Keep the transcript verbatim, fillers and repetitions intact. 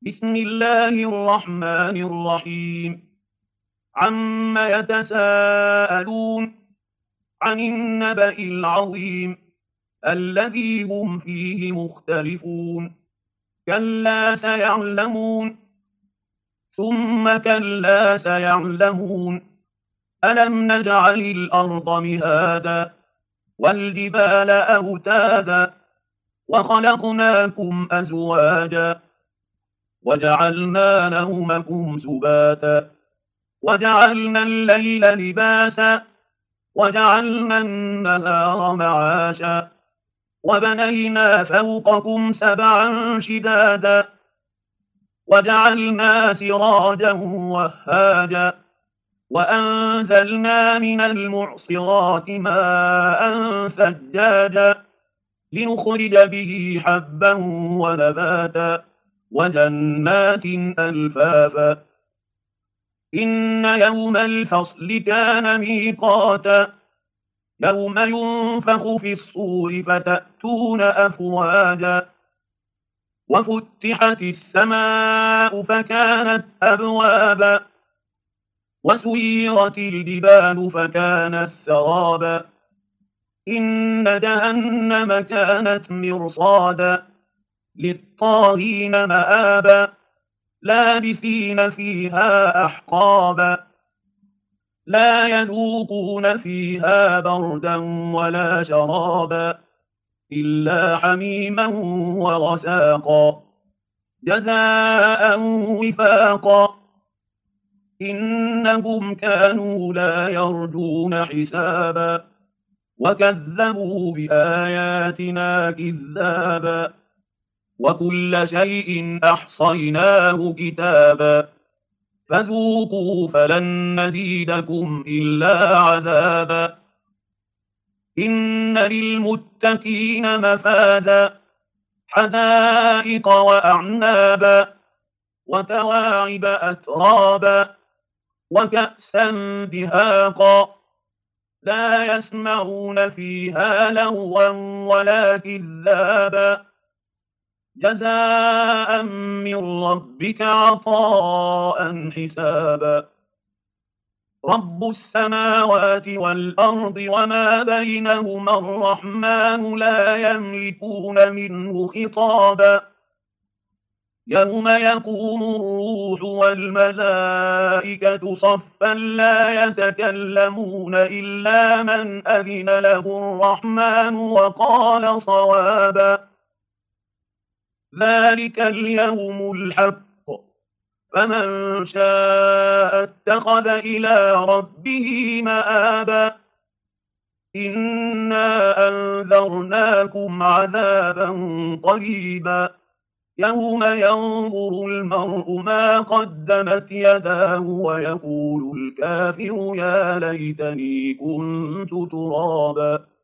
بسم الله الرحمن الرحيم. عم يتساءلون عن النبأ العظيم الذي هم فيه مختلفون. كلا سيعلمون ثم كلا سيعلمون ألم نجعل الأرض مهادا والجبال أوتادا وخلقناكم أزواجا وجعلنا نومكم سباتا وجعلنا الليل لباسا وجعلنا النهار معاشا وبنينا فوقكم سبعا شدادا وجعلنا سراجا وهاجا وأنزلنا من المعصرات ماء ثجاجا لنخرج به حبا ونباتا وجنات ألفافا إن يوم الفصل كان ميقاتا يوم ينفخ في الصور فتأتون أفواجا وفتحت السماء فكانت أبوابا وسيرت الجبال فكانت سرابا إن جهنم كانت مرصادا للطاغين مآبا لابثين فيها أحقابا لا يذوقون فيها بردا ولا شرابا إلا حميما وغساقا جزاء وفاقا إنهم كانوا لا يرجون حسابا وكذبوا بآياتنا كذابا وكل شيء أحصيناه كتابا فذوقوا فلن نزيدكم إلا عذابا إن للمتقين مفازا حدائق وأعنابا وكواعب أترابا وكأسا دهاقا لا يسمعون فيها لغوا ولا كذابا جزاء من ربك عطاء حسابا رب السماوات والأرض وما بينهما الرحمن لا يملكون منه خطابا يوم يقوم الروح والملائكة صفا لا يتكلمون إلا من أذن له الرحمن وقال صوابا ذلك اليوم الحق فمن شاء اتخذ إلى ربه مآبا إنا أنذرناكم عذابا قريبا يوم ينظر المرء ما قدمت يداه ويقول الكافر يا ليتني كنت ترابا